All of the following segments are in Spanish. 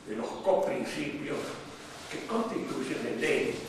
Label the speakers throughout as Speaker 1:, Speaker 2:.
Speaker 1: de los coprincipios que constituyen el ente.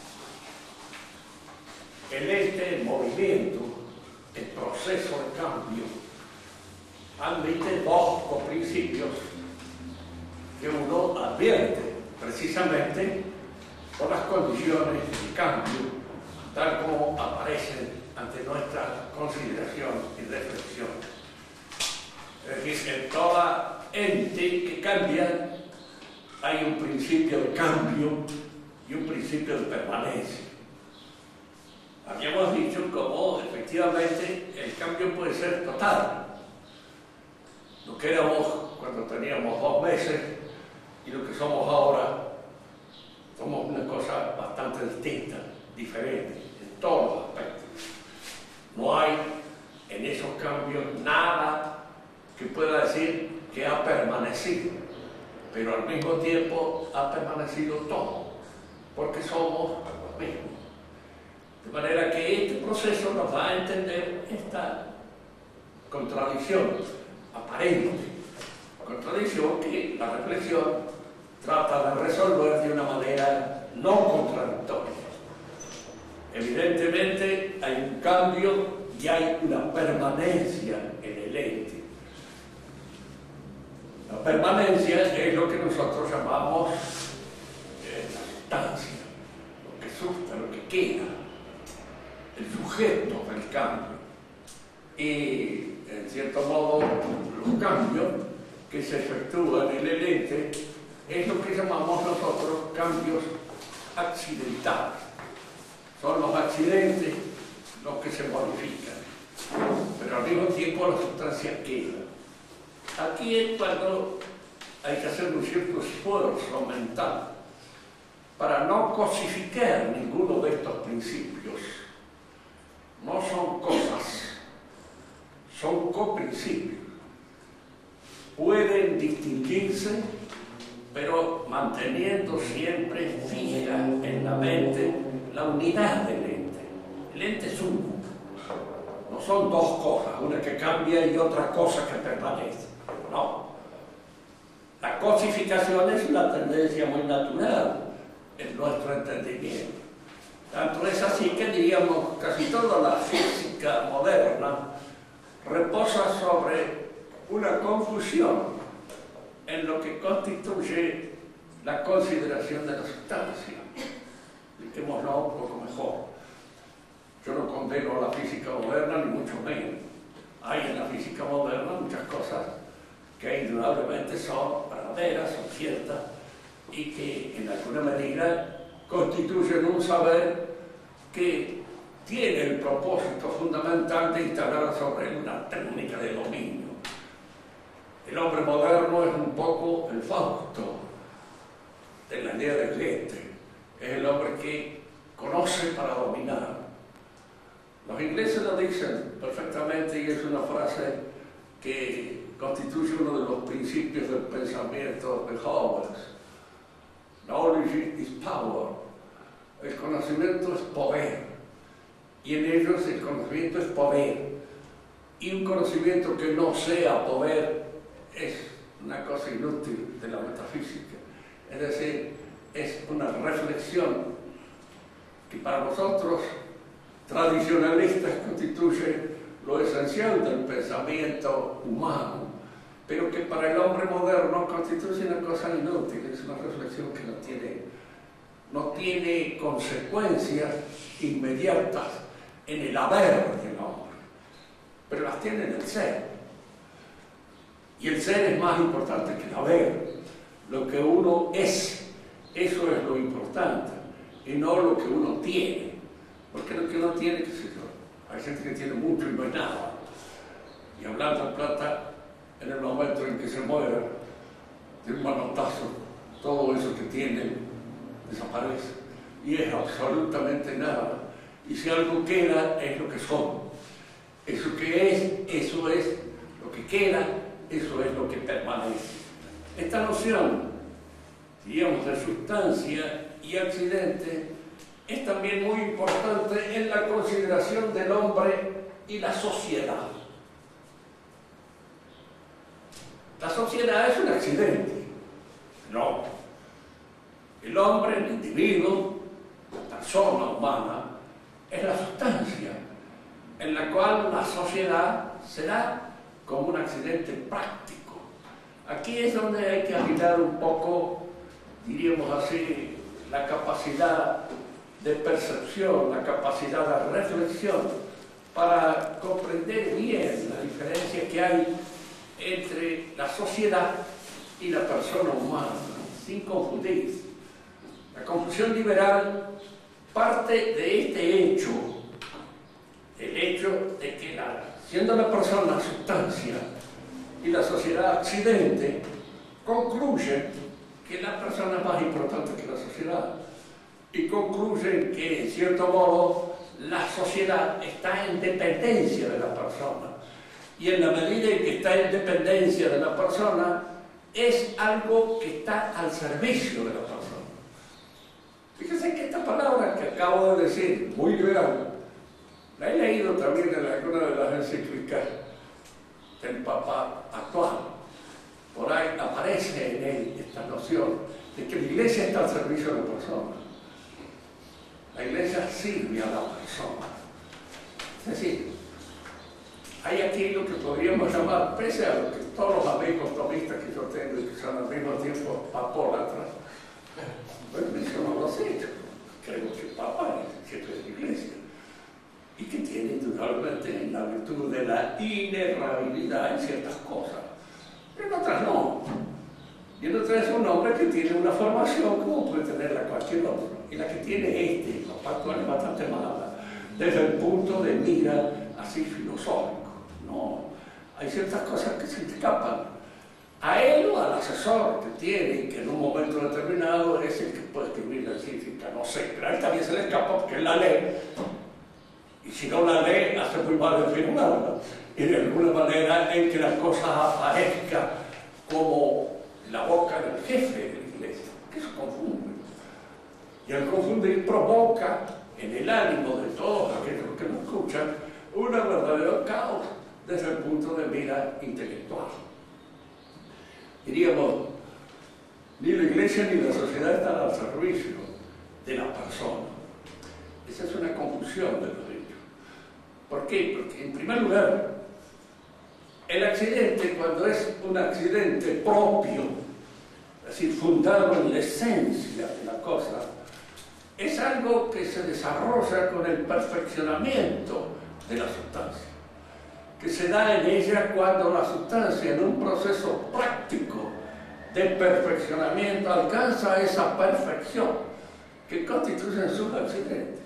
Speaker 1: El ente, el movimiento, el proceso de cambio, admite dos coprincipios que uno advierte precisamente por las condiciones de cambio, tal como aparecen ante nuestra consideración y reflexión. Es decir, en toda ente que cambia hay un principio de cambio y un principio de permanencia. Habíamos dicho cómo efectivamente el cambio puede ser total. Lo que éramos cuando teníamos 2 meses y lo que somos ahora, somos una cosa bastante distinta, diferente, en todos los aspectos. No hay en esos cambios nada que pueda decir que ha permanecido, pero al mismo tiempo ha permanecido todo, porque somos los mismos. De manera que este proceso nos da a entender esta contradicción aparente, contradicción que la reflexión trata de resolver de una manera no contradictoria. Evidentemente hay un cambio y hay una permanencia en el ente. La permanencia es lo que nosotros llamamos la sustancia, lo que susta, lo que queda, el sujeto del cambio. Y, en cierto modo, los cambios que se efectúan en el ente es lo que llamamos nosotros cambios accidentales. Son los accidentes los que se modifican, pero al mismo tiempo la sustancia queda. Aquí es cuando hay que hacer un cierto esfuerzo mental para no cosificar ninguno de estos principios. No son cosas, son coprincipios. Pueden distinguirse, pero manteniendo siempre fija en la mente la unidad del ente. El ente es uno. No son dos cosas, una que cambia y otra cosa que permanece. No. La cosificación es una tendencia muy natural en nuestro entendimiento. Tanto es así que diríamos casi toda la física moderna reposa sobre una confusión en lo que constituye la consideración de la sustancia. Expliquémoslo un poco mejor. Yo no condeno la física moderna, ni mucho menos. Hay en la física moderna muchas cosas que indudablemente son verdaderas, son ciertas, y que en alguna medida constituyen un saber que tiene el propósito fundamental de instalar sobre él una técnica de dominio. El hombre moderno es un poco el Fausto de la idea del ente. Es el hombre que conoce para dominar. Los ingleses lo dicen perfectamente y es una frase que constituye uno de los principios del pensamiento de Howells. Knowledge is power. El conocimiento es poder. Y en ellos el conocimiento es poder. Y un conocimiento que no sea poder es una cosa inútil de la metafísica. Es decir, es una reflexión que para nosotros tradicionalistas constituye lo esencial del pensamiento humano, pero que para el hombre moderno constituye una cosa inútil, es una reflexión que no tiene consecuencias inmediatas en el haber del hombre, pero las tiene en el ser. Y el ser es más importante que el haber. Lo que uno es, eso es lo importante, y no lo que uno tiene. Porque lo que uno tiene, qué sé yo, hay gente que tiene mucho y no hay nada. Y hablando de plata, en el momento en que se muere, de un manotazo, todo eso que tienen desaparece. Y es absolutamente nada. Y si algo queda, es lo que son. Eso que es, eso es lo que queda, eso es lo que permanece. Esta noción, digamos, de sustancia y accidente es también muy importante en la consideración del hombre y la sociedad. La sociedad es un accidente. No, individuo, la persona humana, es la sustancia en la cual la sociedad se da como un accidente práctico. Aquí es donde hay que agitar un poco, diríamos así, la capacidad de percepción, la capacidad de reflexión, para comprender bien la diferencia que hay entre la sociedad y la persona humana, sin confundir. La confusión liberal parte de este hecho, el hecho de que siendo la persona sustancia y la sociedad accidente, concluye que la persona es más importante que la sociedad y concluyen que, en cierto modo, la sociedad está en dependencia de la persona, y en la medida en que está en dependencia de la persona, es algo que está al servicio de la persona. Fíjense que esta palabra que acabo de decir, muy liberal, la he leído también en alguna de las encíclicas del Papa actual. Por ahí aparece en él esta noción de que la Iglesia está al servicio de la persona. La Iglesia sirve a la persona. Es decir, hay aquí lo que podríamos llamar, pese a lo que todos los amigos tomistas que yo tengo y que son al mismo tiempo apólatras, pues menciono los hechos. Creo que el Papa es el jefe de la Iglesia y que tiene indudablemente la virtud de la inerrabilidad en ciertas cosas, pero en otras no. Y en otras es un hombre que tiene una formación como puede tenerla cualquier otro, y la que tiene el Papa actual es bastante mala, desde el punto de mira así filosófico. No, hay ciertas cosas que se escapan a él o al asesor que tiene, que en un momento determinado es el que puede escribir la encíclica, no sé, pero a él también se le escapa porque él la lee, y si no la lee, hace muy mal en firmarla, y de alguna manera en que las cosas aparezcan como la boca del jefe de la Iglesia, que eso confunde. Y al confundir provoca en el ánimo de todos aquellos que lo escuchan un verdadero caos desde el punto de vista intelectual. Diríamos, ni la Iglesia ni la sociedad están al servicio de la persona. Esa es una confusión de los hechos. ¿Por qué? Porque, en primer lugar, el accidente, cuando es un accidente propio, es decir, fundado en la esencia de la cosa, es algo que se desarrolla con el perfeccionamiento de la sustancia, que se da en ella cuando la sustancia, en un proceso práctico de perfeccionamiento, alcanza esa perfección que constituyen sus accidentes.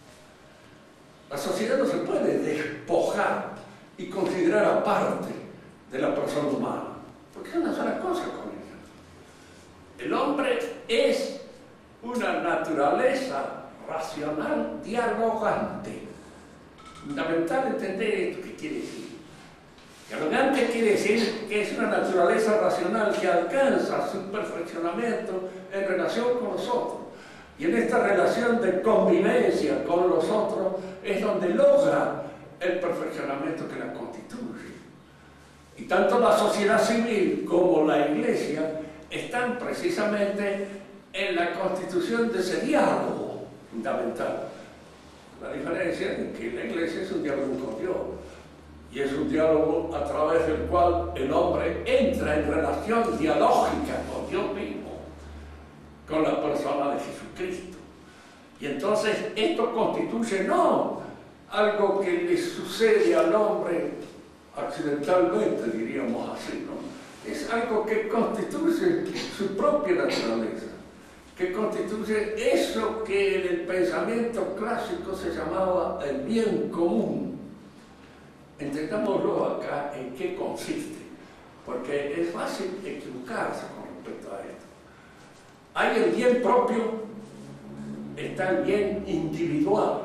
Speaker 1: La sociedad no se puede despojar y considerar aparte de la persona humana, porque es una sola cosa con ella. El hombre es una naturaleza racional dialogante. Fundamental entender esto que quiere decir. Dialogante quiere decir que es una naturaleza racional que alcanza su perfeccionamiento en relación con los otros. Y en esta relación de convivencia con los otros es donde logra el perfeccionamiento que la constituye. Y tanto la sociedad civil como la Iglesia están precisamente en la constitución de ese diálogo fundamental. La diferencia es que la Iglesia es un diálogo con Dios, y es un diálogo a través del cual el hombre entra en relación dialógica con Dios mismo, con la persona de Jesucristo. Y entonces esto constituye no algo que le sucede al hombre accidentalmente, diríamos así, ¿no? Es algo que constituye su propia naturaleza, que constituye eso que en el pensamiento clásico se llamaba el bien común. Entendámoslo acá en qué consiste, porque es fácil equivocarse con respecto a esto. Hay el bien propio, está el bien individual,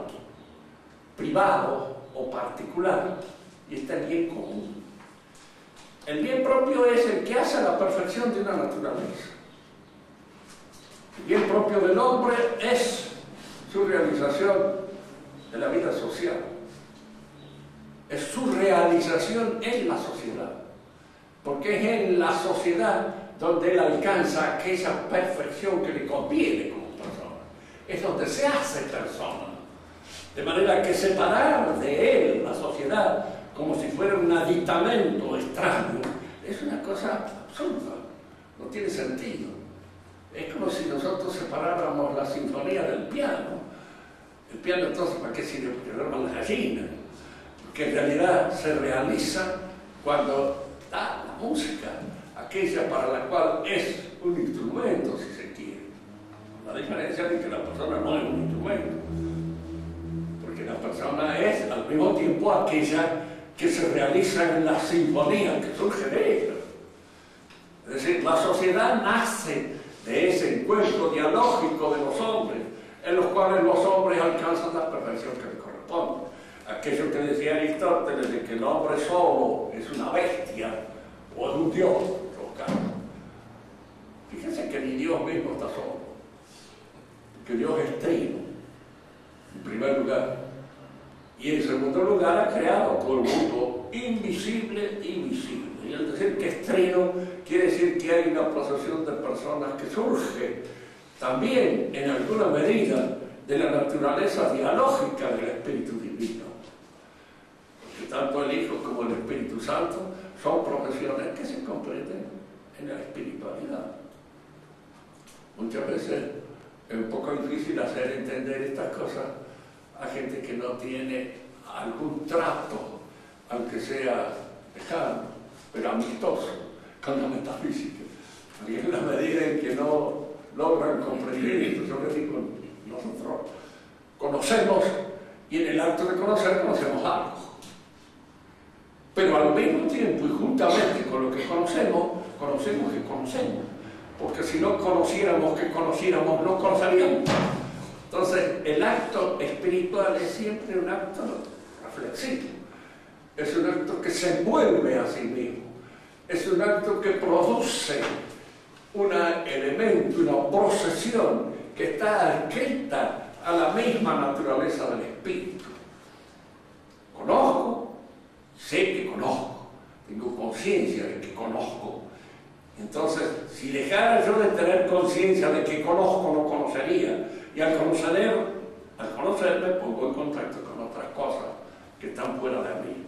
Speaker 1: privado o particular, y está el bien común. El bien propio es el que hace la perfección de una naturaleza. El bien propio del hombre es su realización de la vida social, es su realización en la sociedad, porque es en la sociedad donde él alcanza aquella perfección que le conviene como persona. es donde se hace persona. De manera que separar de él la sociedad como si fuera un aditamento extraño es una cosa absurda, no tiene sentido. Es como si nosotros separáramos la sinfonía del piano. El piano entonces, ¿para qué sirve? Porque duerman las gallinas. Porque en realidad se realiza cuando da la música, aquella para la cual es un instrumento, si se quiere. La diferencia es que la persona no es un instrumento. Porque la persona es al mismo tiempo aquella que se realiza en la sinfonía, que surge de ella. Es decir, la sociedad nace de ese encuentro dialógico de los hombres, en los cuales los hombres alcanzan la perfección que les corresponde. Aquello que decía Aristóteles de que el hombre solo es una bestia o es un dios, en todo caso. Fíjense que ni Dios mismo está solo, porque Dios es trino, en primer lugar, y en segundo lugar ha creado todo el mundo invisible y visible. Y al decir que es trino, quiere decir que hay una procesión de personas que surge también en alguna medida de la naturaleza dialógica del Espíritu Divino. Porque tanto el Hijo como el Espíritu Santo son profesiones que se comprenden en la espiritualidad. Muchas veces es un poco difícil hacer entender estas cosas a gente que no tiene algún trato, aunque sea lejano, pero amistoso, con la metafísica. Y en la medida en que no logran comprender esto, yo les digo, nosotros conocemos, y en el acto de conocer conocemos algo. Pero al mismo tiempo y juntamente con lo que conocemos, conocemos que conocemos. Porque si no conociéramos que conociéramos, no conoceríamos. Entonces, el acto espiritual es siempre un acto reflexivo. Es un acto que se envuelve a sí mismo. Es un acto que produce un elemento, una procesión que está adscrita a la misma naturaleza del espíritu. Conozco, sé que conozco, tengo conciencia de que conozco. Entonces, si dejara yo de tener conciencia de que conozco, no conocería. Y al conocerme, pongo en contacto con otras cosas que están fuera de mí.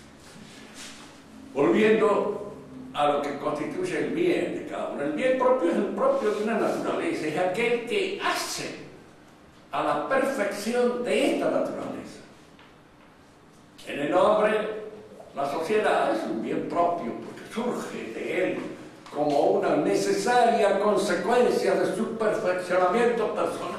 Speaker 1: Volviendo a lo que constituye el bien de cada uno. El bien propio es el propio de una naturaleza, es aquel que hace a la perfección de esta naturaleza. En el hombre, la sociedad es un bien propio, porque surge de él como una necesaria consecuencia de su perfeccionamiento personal.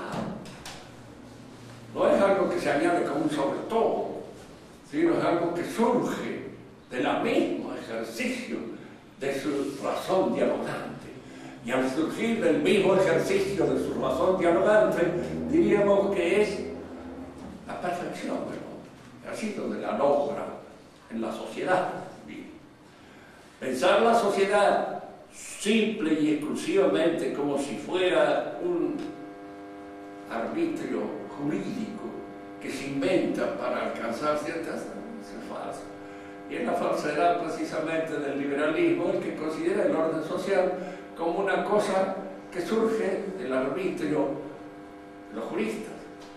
Speaker 1: No es algo que se añade como un sobre todo, sino es algo que surge del mismo ejercicio de su razón dialogante. Y al surgir del mismo ejercicio de su razón dialogante, diríamos que es la perfección del hombre. Así donde la logra en la sociedad. Pensar la sociedad simple y exclusivamente como si fuera un arbitrio jurídico que se inventa para alcanzar ciertas cosas es falso. Y es la falsedad precisamente del liberalismo el que considera el orden social como una cosa que surge del arbitrio de los juristas.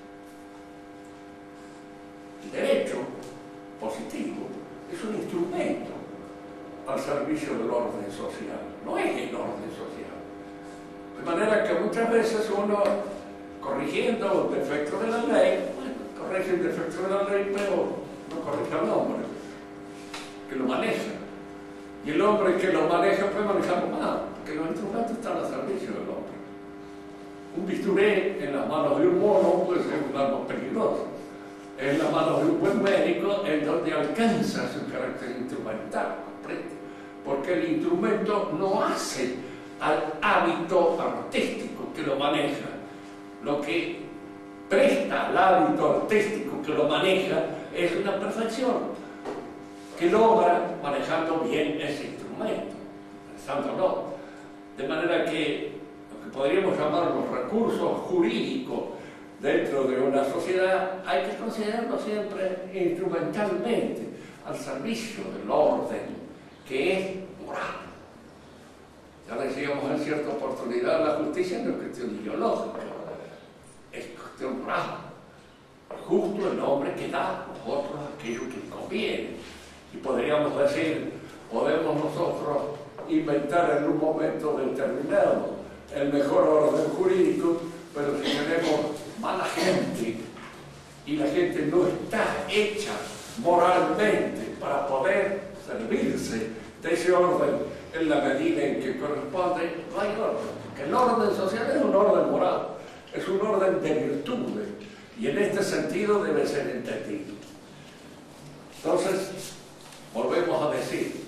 Speaker 1: El derecho positivo es un instrumento al servicio del orden social, no es el orden social. De manera que muchas veces uno, corrigiendo el defecto de la ley, corrige el defecto de la ley, pero no corrige al hombre que lo maneja. Y el hombre que lo maneja puede manejarlo mal, porque los instrumentos están al servicio del hombre. Un bisturí en las manos de un mono puede ser un arma peligrosa. En las manos de un buen médico es donde alcanza su carácter instrumental, ¿comprende? Porque el instrumento no hace al hábito artístico que lo maneja. Lo que presta al hábito artístico que lo maneja es una perfección que logra manejando bien ese instrumento, pensándolo. De manera que lo que podríamos llamar los recursos jurídicos dentro de una sociedad hay que considerarlo siempre instrumentalmente al servicio del orden que es moral. Ya decíamos en cierta oportunidad, la justicia no es cuestión ideológica, es cuestión rara. Justo el hombre que da a los otros aquello que le conviene. Y podríamos decir, podemos nosotros inventar en un momento determinado el mejor orden jurídico, pero si tenemos mala gente y la gente no está hecha moralmente para poder servirse de ese orden en la medida en que corresponde, no hay orden. Porque el orden social es un orden moral, es un orden de virtudes, y en este sentido debe ser entendido. Entonces, volvemos a decir,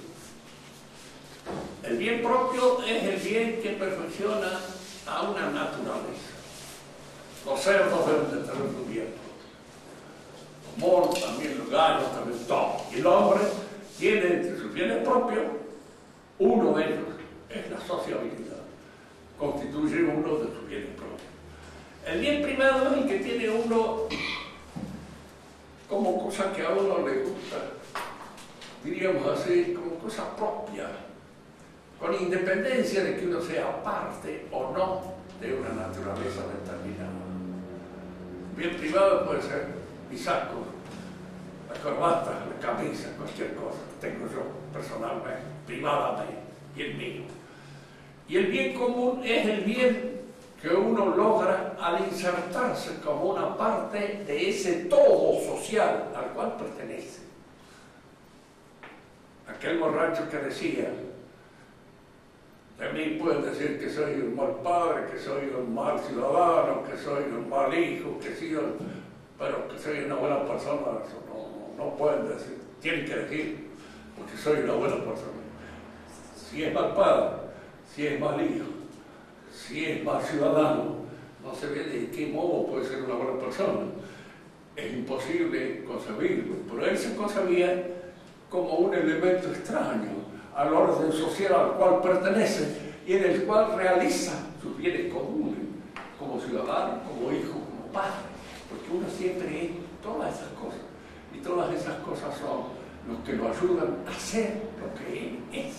Speaker 1: el bien propio es el bien que perfecciona a una naturaleza. Los cerdos deben de tener su bien propio. Los monos también, los gallos también, todo. Y el hombre tiene entre sus bienes propios, uno de ellos es la sociabilidad. Constituye uno de sus bienes propios. El bien privado es el que tiene uno como cosa que a uno le gusta, diríamos así, como cosa propia, con independencia de que uno sea parte o no de una naturaleza determinada. Bien privado puede ser mi saco, la corbata, la camisa, cualquier cosa que tengo yo personalmente, privadamente, bien mío. Y el bien común es el bien que uno logra al insertarse como una parte de ese todo social al cual pertenece. Aquel borracho que decía, de mí pueden decir que soy un mal padre, que soy un mal ciudadano, que soy un mal hijo, pero que soy una buena persona, eso no pueden decir, tienen que decir, porque soy una buena persona. Si es mal padre, si es mal hijo, si es mal ciudadano, no se ve de qué modo puede ser una buena persona. Es imposible concebirlo, pero él se concebía como un elemento extraño al orden social al cual pertenece y en el cual realiza sus bienes comunes, como ciudadano, como hijo, como padre, porque uno siempre es todas esas cosas, y todas esas cosas son los que lo ayudan a ser lo que él es.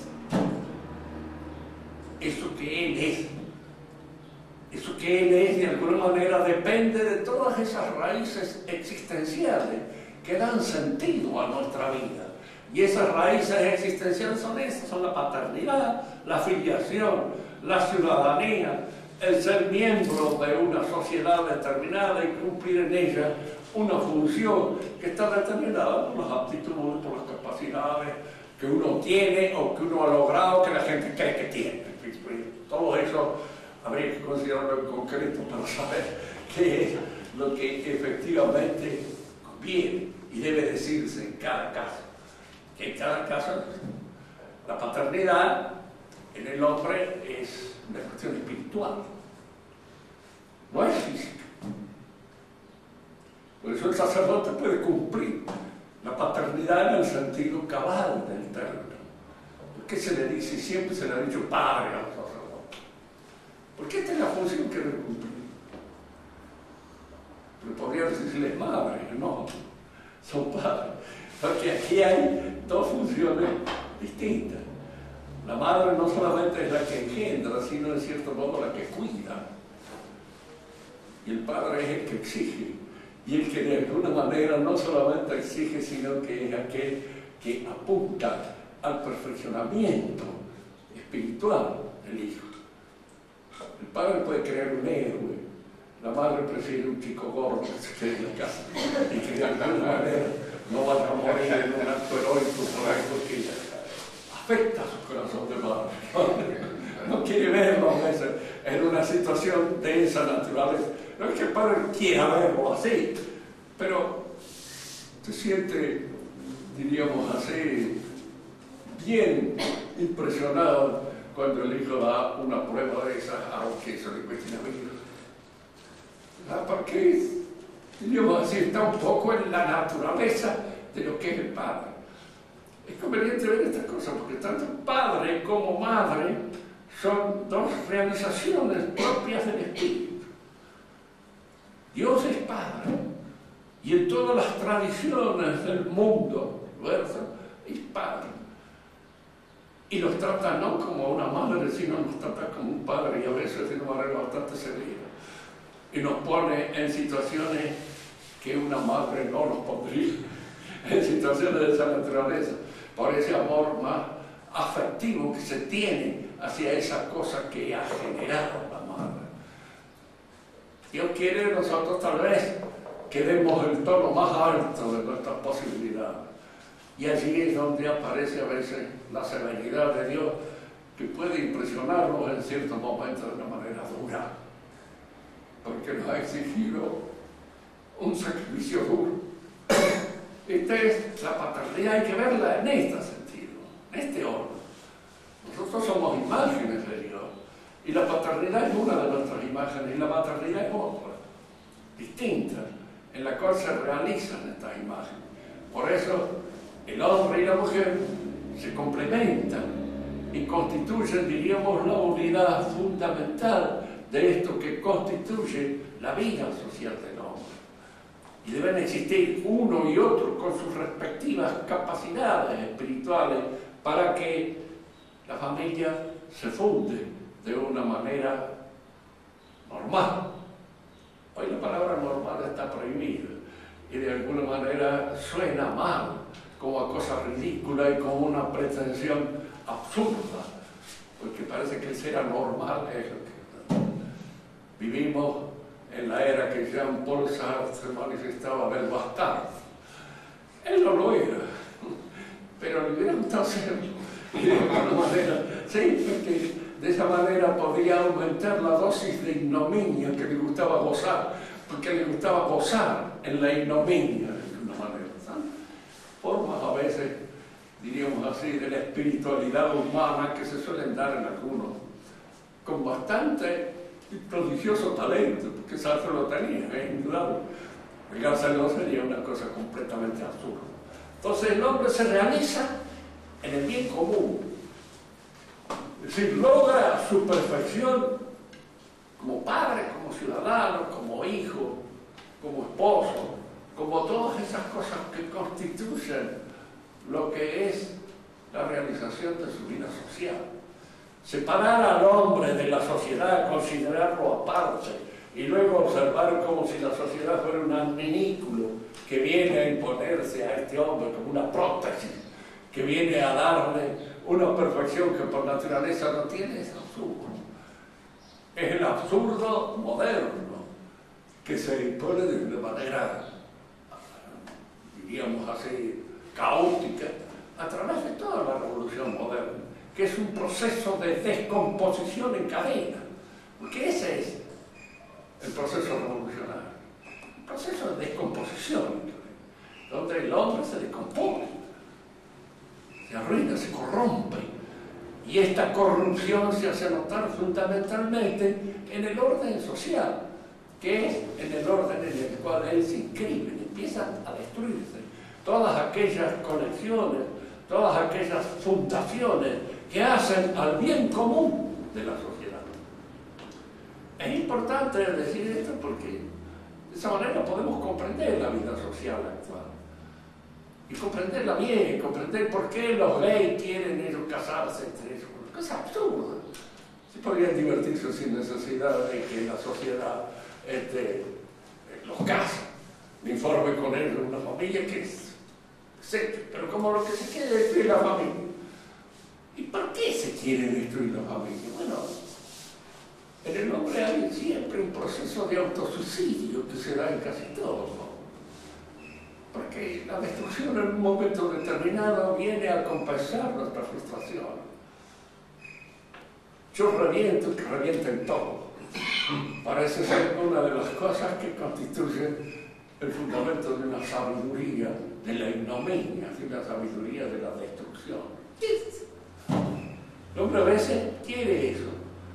Speaker 1: Eso que él es. Eso que él es, de alguna manera, depende de todas esas raíces existenciales que dan sentido a nuestra vida. Y esas raíces existenciales son esas, son la paternidad, la filiación, la ciudadanía, el ser miembro de una sociedad determinada y cumplir en ella una función que está determinada por las aptitudes, por las capacidades que uno tiene o que uno ha logrado, que la gente cree que tiene. Todo eso habría que considerarlo en concreto para saber qué es lo que efectivamente conviene y debe decirse en cada caso. Que en cada caso la paternidad en el hombre es una cuestión espiritual, no es física. Por eso el sacerdote puede cumplir la paternidad en el sentido cabal del término. ¿Por qué se le dice, siempre se le ha dicho padre a los sacerdotes? Porque esta es la función que debe cumplir. Pero podría decirles madre, no, son padres. Porque aquí hay dos funciones distintas. La madre no solamente es la que engendra, sino en cierto modo la que cuida. Y el padre es el que exige. Y el que de alguna manera no solamente exige, sino que es aquel que apunta al perfeccionamiento espiritual del hijo. El padre puede crear un héroe. La madre prefiere un chico gordo que se quede en la casa y que de alguna manera no vaya a morir en un acto heroico por algo que afecta a su corazón de madre. No quiere verlo a veces en una situación de esa naturaleza. No es que el padre quiera verlo así, pero se siente, diríamos así, bien impresionado cuando el hijo da una prueba de esas, aunque eso le cueste la vida. Porque, diríamos así, está un poco en la naturaleza de lo que es el padre. Es conveniente ver estas cosas, porque tanto padre como madre son dos realizaciones propias del espíritu. Dios es padre, y en todas las tradiciones del mundo, ¿verdad?, es padre. Y nos trata no como una madre, sino nos trata como un padre, y a veces de una manera bastante severa. y nos pone en situaciones que una madre no nos pondría, en situaciones de esa naturaleza, por ese amor más afectivo que se tiene hacia esa cosa que ha generado la madre. Dios quiere de nosotros tal vez que demos el tono más alto de nuestras posibilidades. Y allí es donde aparece a veces la severidad de Dios, que puede impresionarnos en ciertos momentos de una manera dura, porque nos ha exigido un sacrificio duro. Esta es la paternidad, hay que verla en este sentido, en este orden. Nosotros somos imágenes de Dios, y la paternidad es una de nuestras imágenes, y la maternidad es otra, distinta, en la cual se realizan estas imágenes. Por eso, el hombre y la mujer se complementan y constituyen, diríamos, la unidad fundamental de esto que constituye la vida social del hombre. Y deben existir uno y otro con sus respectivas capacidades espirituales para que la familia se funde de una manera normal. Hoy la palabra normal está prohibida y de alguna manera suena mal, como a cosa ridícula y como una pretensión absurda, porque parece que el ser anormal es lo que vivimos en la era que Jean-Paul Sartre manifestaba del bastardo. Él no lo era, pero le hubiera gustado serlo, y de alguna manera, sí, porque de esa manera podía aumentar la dosis de ignominia que le gustaba gozar, porque le gustaba gozar en la ignominia de alguna manera, ¿sabes? Formas a veces, diríamos así, de la espiritualidad humana que se suelen dar en algunos, con bastante prodigioso talento, porque Sartre lo tenía, es indudable. Negárselo sería una cosa completamente absurda. Entonces el hombre se realiza en el bien común, es decir, logra su perfección como padre, como ciudadano, como hijo, como esposo, como todas esas cosas que constituyen lo que es la realización de su vida social. Separar al hombre de la sociedad, considerarlo aparte, y luego observar como si la sociedad fuera un adminículo que viene a imponerse a este hombre como una prótesis, que viene a darle una perfección que por naturaleza no tiene, es absurdo. Es el absurdo moderno que se impone de una manera, diríamos así, caótica, a través de toda la revolución moderna, que es un proceso de descomposición en cadena, porque ese es el proceso revolucionario, un proceso de descomposición en cadena, donde el hombre se descompone, se arruina, se corrompe, y esta corrupción se hace notar fundamentalmente en el orden social, que es en el orden en el cual él se inscribe, empiezan a destruirse todas aquellas conexiones, todas aquellas fundaciones que hacen al bien común de la sociedad. Es importante decir esto porque de esa manera podemos comprender la vida social actual y comprenderla bien, comprender por qué los gays quieren ellos casarse entre ellos, porque es absurdo. Si podrían divertirse sin necesidad de que la sociedad los case, me informe con ellos una familia que es, pero como lo que se quiere destruir la familia. ¿Y por qué se quiere destruir la familia? Bueno, en el hombre hay siempre un proceso de autosuicidio que se da en casi todo, ¿no? Porque la destrucción en un momento determinado viene a compensar nuestra frustración. Yo reviento, que revienten todo. Parece ser una de las cosas que constituyen el fundamento de una sabiduría de la ignominia, de una sabiduría de la destrucción. El hombre a veces quiere eso.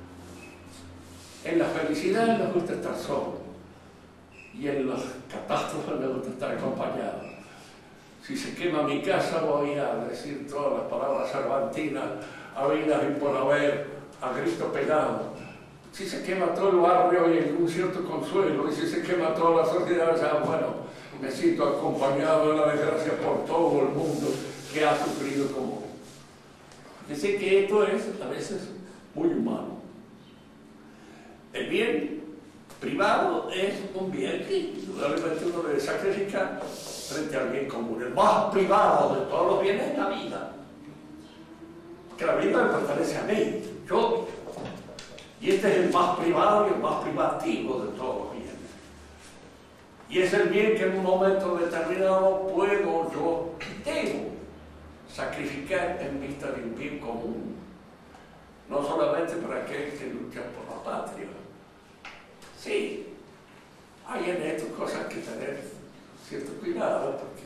Speaker 1: En la felicidad le gusta estar solo, y en las catástrofes le gusta estar acompañado. Si se quema mi casa, voy a decir todas las palabras cervantinas, habidas y por haber, a grito pegado. Si se quema todo el barrio, hay un cierto consuelo, y si se quema toda la sociedad, ya, bueno, me siento acompañado de la desgracia por todo el mundo que ha sufrido como. Fíjense que esto es a veces muy humano. El bien privado es un bien que indudablemente uno debe sacrificar frente al bien común. El más privado de todos los bienes es la vida. Porque la vida me pertenece a mí, yo. Y este es el más privado y el más privativo de todos los bienes. Y es el bien que en un momento determinado puedo, yo debo sacrificar en vista de un bien común. No solamente para aquel que lucha por la patria. Sí, hay en esto cosas que tener cierto cuidado, porque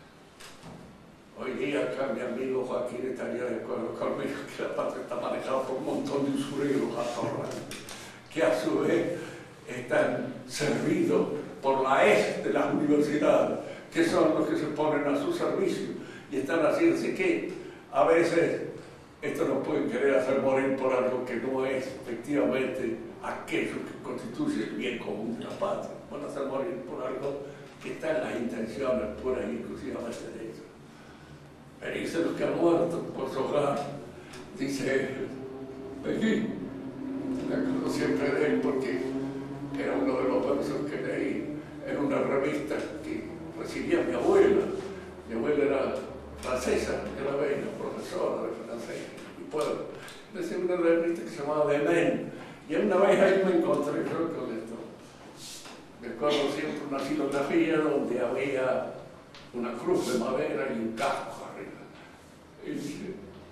Speaker 1: hoy día acá mi amigo Joaquín estaría de acuerdo conmigo que la patria está manejada por un montón de usureros atorrantes, que a su vez están servidos por la ES de las universidades, que son los que se ponen a su servicio y están haciendo así que a veces esto nos pueden querer hacer morir por algo que no es efectivamente aquello que constituye el bien común de la patria. Van a hacer morir por algo que está en las intenciones puras y exclusivamente de ellos. Pero dice los que han muerto por su hogar, dice Pellín, me acuerdo siempre de él porque era uno de los versos que leí en una revista que recibía mi abuela. Mi abuela era francesa, era bella, profesora de francés, y pueblo. Decía una revista que se llamaba Demen, y una vez ahí me encontré yo con esto. Me acuerdo siempre una silografía donde había una cruz de madera y un casco arriba. Y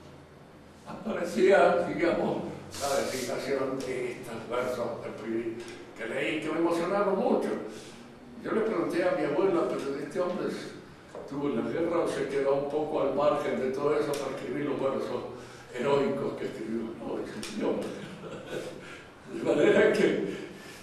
Speaker 1: aparecía, digamos, la designación de estos versos que leí, que me emocionaron mucho. Yo le pregunté a mi abuela, pero este hombre estuvo en la guerra o se quedó un poco al margen de todo eso para escribir los versos heroicos que escribió. No, yo. De manera que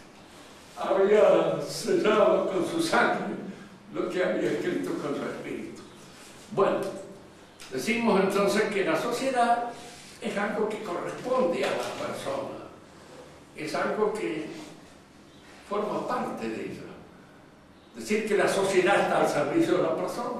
Speaker 1: había sellado con su sangre lo que había escrito con su espíritu. Bueno, decimos entonces que la sociedad es algo que corresponde a las personas, es algo que forma parte de ella. Decir que la sociedad está al servicio de la persona,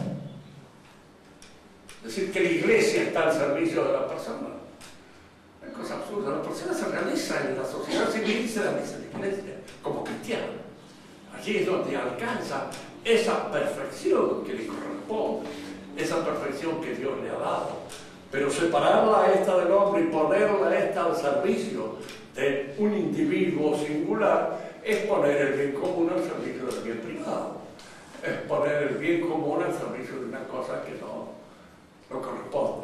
Speaker 1: decir que la iglesia está al servicio de la persona, es cosa absurda. La persona se realiza en la sociedad civil y se realiza en la iglesia como cristiano. Allí es donde alcanza esa perfección que le corresponde, esa perfección que Dios le ha dado. Pero separarla a esta del hombre y ponerla a esta al servicio de un individuo singular es poner el bien común al servicio del bien privado, es poner el bien común al servicio de una cosa que no corresponde.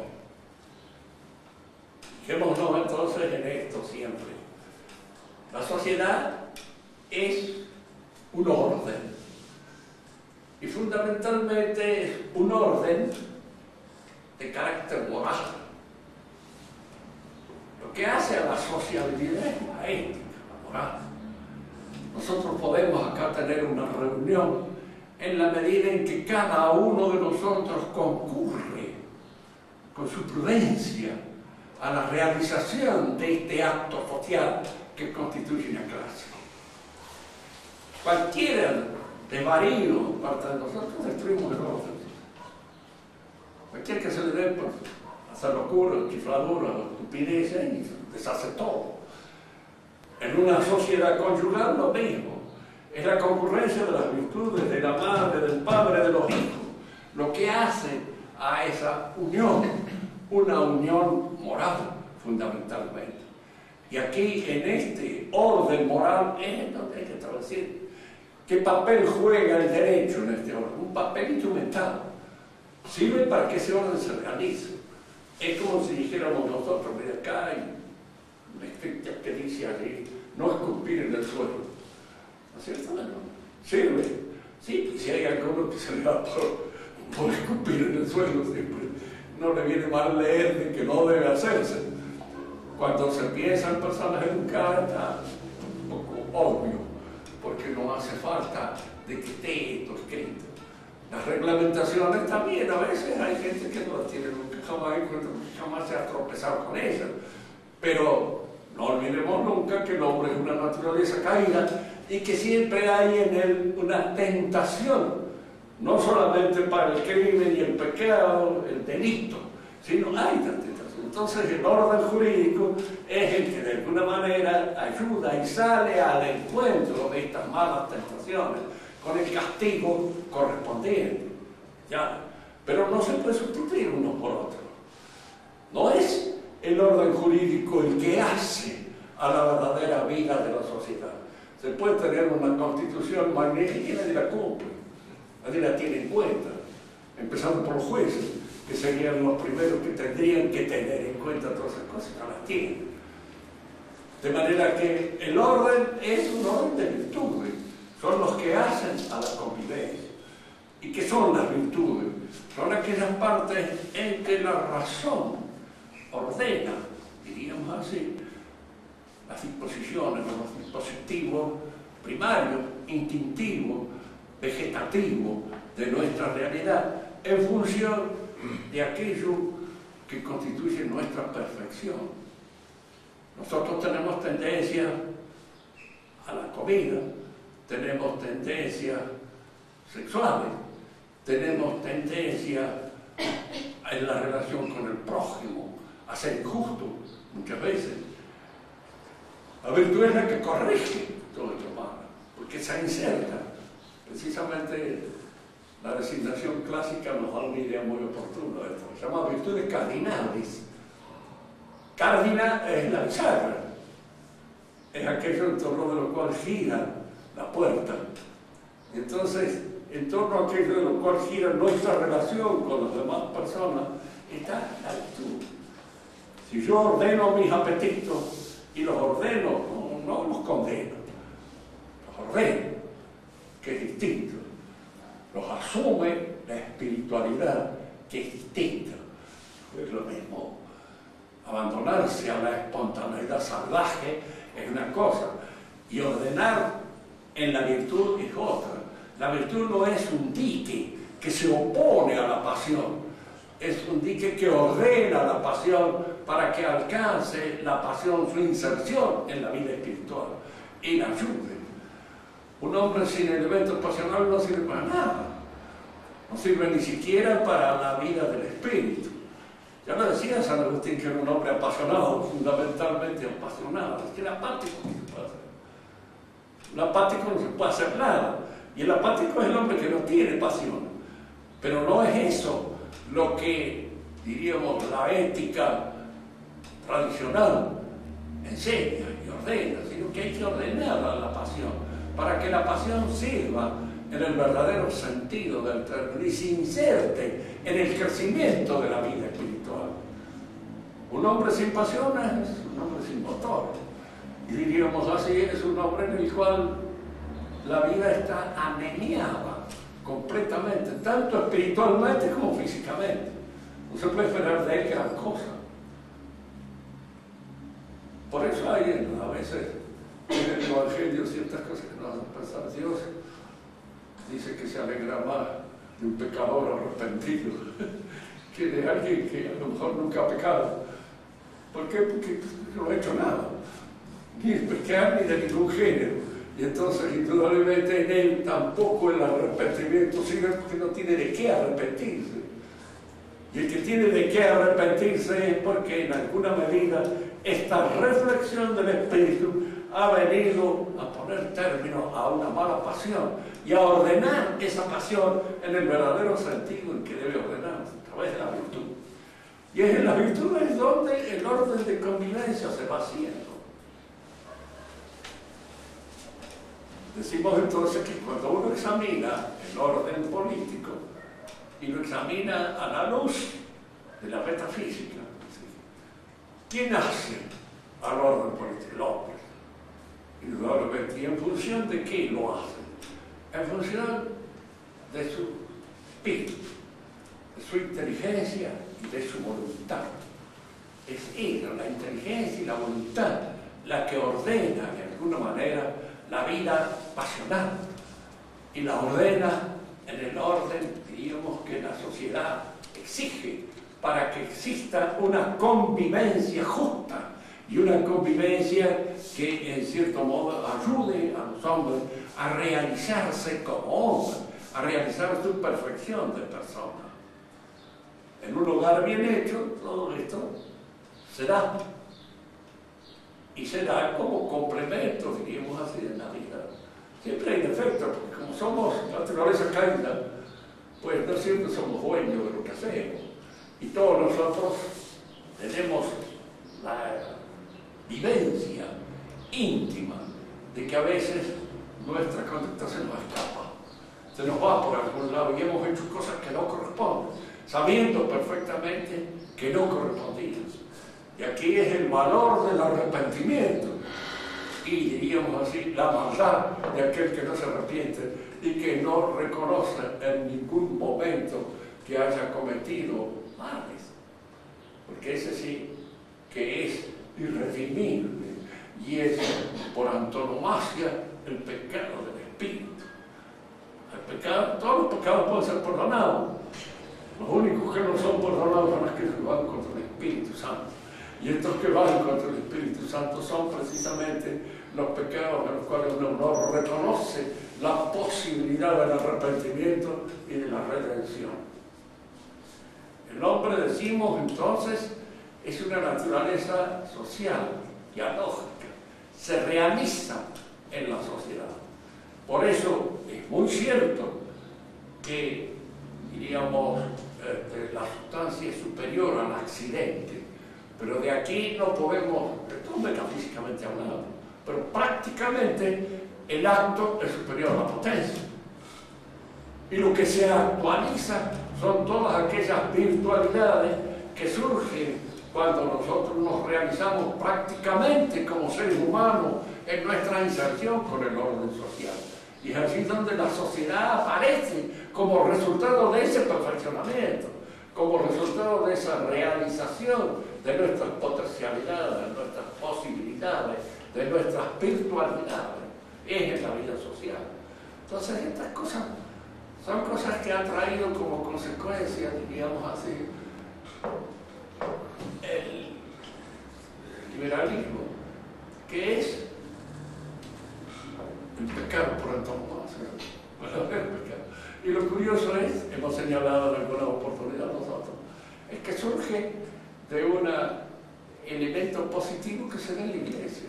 Speaker 1: Fijémonos entonces en esto siempre. La sociedad es un orden, y fundamentalmente es un orden de carácter moral. Lo que hace a la sociabilidad es la ética, la moral. Nosotros podemos acá tener una reunión en la medida en que cada uno de nosotros concurre con su prudencia a la realización de este acto social que constituye una clase. Cualquiera desvarío parte de nosotros destruimos el orden. Cualquiera que se le dé por hacer locura, chifladura, estupidez y deshace todo. En una sociedad conyugal lo mismo. Es la concurrencia de las virtudes de la madre, del padre, de los hijos, lo que hace a esa unión, una unión moral fundamentalmente. Y aquí en este orden moral es donde hay que establecer qué papel juega el derecho en este orden. Un papel instrumental. Sirve para que ese orden se realice. Es como si dijéramos nosotros, mira, acá hay una escrita que dice allí, no escupir en el suelo. ¿No es cierto? Bueno, sirve. Sí, pues si hay alguno que se le da por escupir en el suelo, siempre no le viene mal leer de que no debe hacerse. Cuando se piensan personas educadas está un poco obvio, porque no hace falta de que esté esto escrito. Las reglamentaciones también, a veces hay gente que no las tiene nunca, jamás se ha tropezado con ellas. Pero no olvidemos nunca que el hombre es una naturaleza caída y que siempre hay en él una tentación, no solamente para el crimen y el pecado, el delito, sino hay la tentación. Entonces el orden jurídico es el que de alguna manera ayuda y sale al encuentro de estas malas tentaciones con el castigo correspondiente. ¿Ya? Pero no se puede sustituir uno por otro. No es el orden jurídico el que hace a la verdadera vida de la sociedad. Se puede tener una constitución magnífica y nadie la cumple, nadie la tiene en cuenta, empezando por los jueces, que serían los primeros que tendrían que tener en cuenta todas esas cosas, no las tienen. De manera que el orden es un orden de virtudes, son los que hacen a la convivencia. ¿Y qué son las virtudes? Son aquellas partes en que la razón ordena, diríamos así, las disposiciones, los dispositivos primarios, instintivos, vegetativos de nuestra realidad, en función de aquello que constituye nuestra perfección. Nosotros tenemos tendencia a la comida, tenemos tendencia sexuales, tenemos tendencia en la relación con el prójimo a ser injusto muchas veces. La virtud es la que corrige todo esto malo, porque se inserta. Precisamente la designación clásica nos da una idea muy oportuna de esto. Se llama virtudes cardinales. Cardina es la bisagra, es aquello en torno de lo cual gira la puerta. Y entonces, en torno a aquello de lo cual gira nuestra relación con las demás personas, está la virtud. Si yo ordeno mis apetitos y los ordeno, no los condeno, los ordeno, que es distinto. Los asume la espiritualidad, que es distinta. Es lo mismo. Abandonarse a la espontaneidad salvaje es una cosa, y ordenar en la virtud es otra. La virtud no es un dique que se opone a la pasión, es un dique que ordena la pasión para que alcance la pasión su inserción en la vida espiritual y la ayude. Un hombre sin elementos pasionales no sirve para nada, no sirve ni siquiera para la vida del espíritu. Ya lo decía San Agustín, que era un hombre apasionado, fundamentalmente apasionado. Es que el apático no se puede hacer. El apático no se puede hacer nada. Y el apático es el hombre que no tiene pasión. Pero no es eso lo que, diríamos, la ética tradicional enseña y ordena, sino que hay que ordenar a la pasión, para que la pasión sirva en el verdadero sentido del término y se inserte en el crecimiento de la vida espiritual. Un hombre sin pasión es un hombre sin motor. Y diríamos así, es un hombre en el cual la vida está anemiada completamente, tanto espiritualmente como físicamente. No se puede esperar de él gran cosa. Por eso hay a veces en el Evangelio ciertas cosas que nos hacen pensar. Dios dice que se alegra más de un pecador arrepentido que de alguien que a lo mejor nunca ha pecado. ¿Por qué? Porque no ha hecho nada, ni es pecar ni de ningún género. Y entonces, indudablemente, en él tampoco el arrepentimiento sirve, porque no tiene de qué arrepentirse. Y el que tiene de qué arrepentirse es porque en alguna medida esta reflexión del Espíritu ha venido a poner término a una mala pasión y a ordenar esa pasión en el verdadero sentido en que debe ordenarse, a través de la virtud. Y es en las virtudes donde el orden de convivencia se va haciendo. Decimos entonces que cuando uno examina el orden político y lo examina a la luz de la metafísica, ¿quién hace al orden político? El hombre. Indudablemente. ¿Y en función de qué lo hace? En función de su espíritu, de su inteligencia y de su voluntad. Es ella, la inteligencia y la voluntad, la que ordena de alguna manera la vida pasional y la ordena en el orden, diríamos, que la sociedad exige para que exista una convivencia justa y una convivencia que en cierto modo ayude a los hombres a realizarse como hombres, a realizar su perfección de persona. En un hogar bien hecho, todo esto se da. Y se da como complemento, diríamos así, de la vida. Siempre hay defectos, porque como somos naturaleza caída, pues no siempre somos dueños de lo que hacemos. Y todos nosotros tenemos la vivencia íntima de que a veces nuestra conducta se nos escapa, se nos va por algún lado y hemos hecho cosas que no corresponden, sabiendo perfectamente que no correspondían. Y aquí es el valor del arrepentimiento y, diríamos así, la maldad de aquel que no se arrepiente y que no reconoce en ningún momento que haya cometido males, porque ese sí que es irredimible y es por antonomasia el pecado del espíritu. El pecado, todos los pecados pueden ser perdonados, los únicos que no son perdonados son los que van contra el Espíritu Santo. Y estos que van contra el Espíritu Santo son precisamente los pecados en los cuales uno no reconoce la posibilidad del arrepentimiento y de la redención. El hombre, decimos entonces, es una naturaleza social, dialógica, se realiza en la sociedad. Por eso es muy cierto que, diríamos, la sustancia es superior al accidente, pero de aquí no podemos, esto es metafísicamente hablando, pero prácticamente el acto es superior a la potencia. Y lo que se actualiza son todas aquellas virtualidades que surgen cuando nosotros nos realizamos prácticamente como seres humanos en nuestra inserción con el orden social. Y es allí donde la sociedad aparece como resultado de ese perfeccionamiento, como resultado de esa realización de nuestras potencialidades, de nuestras posibilidades, de nuestras virtualidades, es en la vida social. Entonces estas cosas son cosas que han traído como consecuencia, diríamos así, el liberalismo, que es el pecado por antonomasia. Y lo curioso es, hemos señalado en alguna oportunidad nosotros, es que surge de un elemento positivo que se da en la iglesia.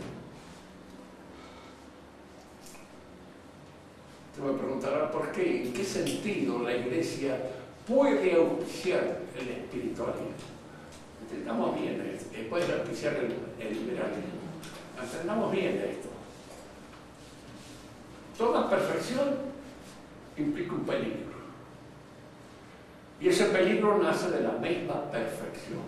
Speaker 1: Te me preguntarán por qué, en qué sentido la iglesia puede auspiciar el espiritualismo. Entendamos bien esto, puede auspiciar el liberalismo. Entendamos bien esto. Toda perfección implica un peligro. Y ese peligro nace de la misma perfección.